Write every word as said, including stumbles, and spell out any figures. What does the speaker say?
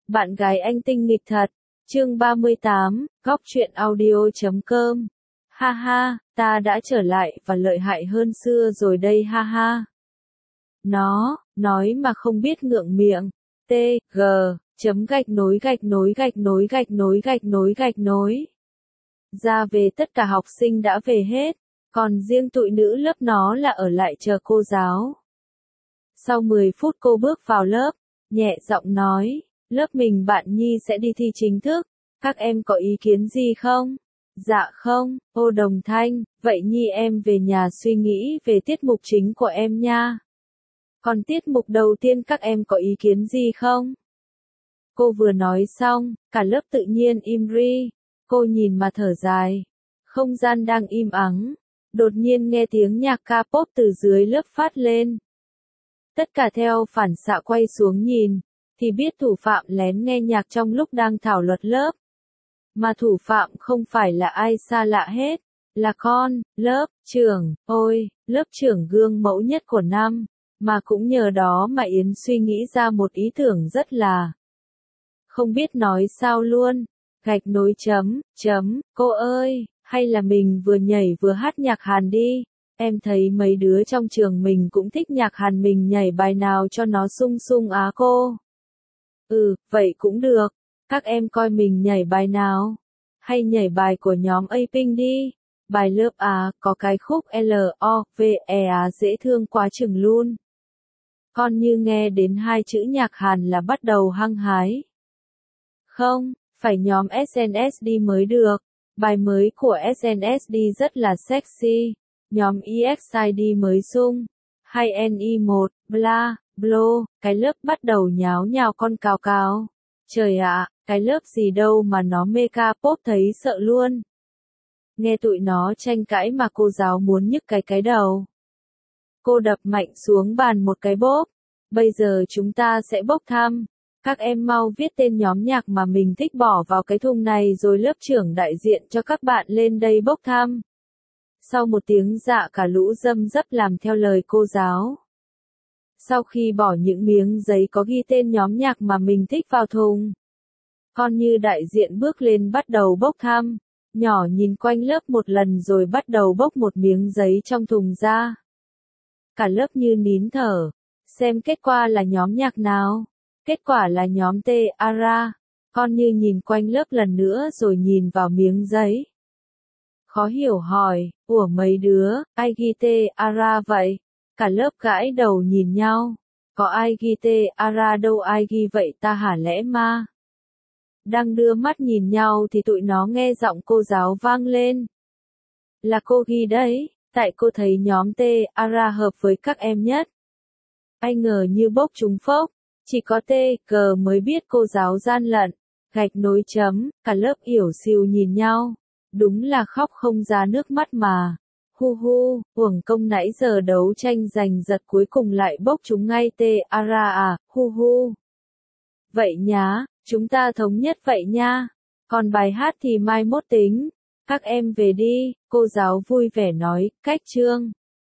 Bạn gái anh tinh nghịch thật. Chương ba mươi tám, góc truyện audio chấm com. Ha ha, ta đã trở lại và lợi hại hơn xưa rồi đây ha ha. Nó, nói mà không biết ngượng miệng. T, G, chấm gạch nối gạch nối gạch nối gạch nối gạch nối gạch nối. Ra về tất cả học sinh đã về hết, còn riêng tụi nữ lớp nó là ở lại chờ cô giáo. Sau mười phút cô bước vào lớp, nhẹ giọng nói, lớp mình bạn Nhi sẽ đi thi chính thức, các em có ý kiến gì không? Dạ không, ô đồng thanh, vậy Nhi em về nhà suy nghĩ về tiết mục chính của em nha. Còn tiết mục đầu tiên các em có ý kiến gì không? Cô vừa nói xong, cả lớp tự nhiên im ri, cô nhìn mà thở dài. Không gian đang im ắng, đột nhiên nghe tiếng nhạc K-pop từ dưới lớp phát lên. Tất cả theo phản xạ quay xuống nhìn, thì biết thủ phạm lén nghe nhạc trong lúc đang thảo luận lớp. Mà thủ phạm không phải là ai xa lạ hết, là con, lớp, trưởng, ôi, lớp trưởng gương mẫu nhất của năm, mà cũng nhờ đó mà Yến suy nghĩ ra một ý tưởng rất là không biết nói sao luôn, gạch nối chấm, chấm, cô ơi, hay là mình vừa nhảy vừa hát nhạc Hàn đi, em thấy mấy đứa trong trường mình cũng thích nhạc Hàn, mình nhảy bài nào cho nó sung sung á cô. Ừ, vậy cũng được, các em coi mình nhảy bài nào, hay nhảy bài của nhóm A-Pink đi, bài lớp A, có cái khúc L O V E á dễ thương quá chừng luôn. Con như nghe đến hai chữ nhạc Hàn là bắt đầu hăng hái. Không, phải nhóm ét en ét đê mới được, bài mới của ét en ét đê rất là sexy, nhóm e ích i đê mới sung, hay en i một, bla, blo, cái lớp bắt đầu nháo nhào con cào cào. Trời ạ, cái lớp gì đâu mà nó mê K-pop thấy sợ luôn. Nghe tụi nó tranh cãi mà cô giáo muốn nhức cái cái đầu. Cô đập mạnh xuống bàn một cái bốp. Bây giờ chúng ta sẽ bốc thăm. Các em mau viết tên nhóm nhạc mà mình thích bỏ vào cái thùng này rồi lớp trưởng đại diện cho các bạn lên đây bốc thăm. Sau một tiếng dạ cả lũ răm rắp làm theo lời cô giáo. Sau khi bỏ những miếng giấy có ghi tên nhóm nhạc mà mình thích vào thùng, con như đại diện bước lên bắt đầu bốc thăm, nhỏ nhìn quanh lớp một lần rồi bắt đầu bốc một miếng giấy trong thùng ra. Cả lớp như nín thở, xem kết quả là nhóm nhạc nào. Kết quả là nhóm T, Ara. Con như nhìn quanh lớp lần nữa rồi nhìn vào miếng giấy. Khó hiểu hỏi, ủa mấy đứa, ai ghi T, Ara vậy? Cả lớp gãi đầu nhìn nhau. Có ai ghi T, Ara đâu, ai ghi vậy ta hả lẽ ma? Đang đưa mắt nhìn nhau thì tụi nó nghe giọng cô giáo vang lên. Là cô ghi đấy, tại cô thấy nhóm T, Ara hợp với các em nhất. Ai ngờ như bốc trúng phốc. Chỉ có T, G mới biết cô giáo gian lận, gạch nối chấm, cả lớp yểu xìu nhìn nhau, đúng là khóc không ra nước mắt mà, hu hu, uổng công nãy giờ đấu tranh giành giật cuối cùng lại bốc chúng ngay T, Ara à, hu hu. Vậy nhá, chúng ta thống nhất vậy nha, còn bài hát thì mai mốt tính, các em về đi, cô giáo vui vẻ nói, cách chương.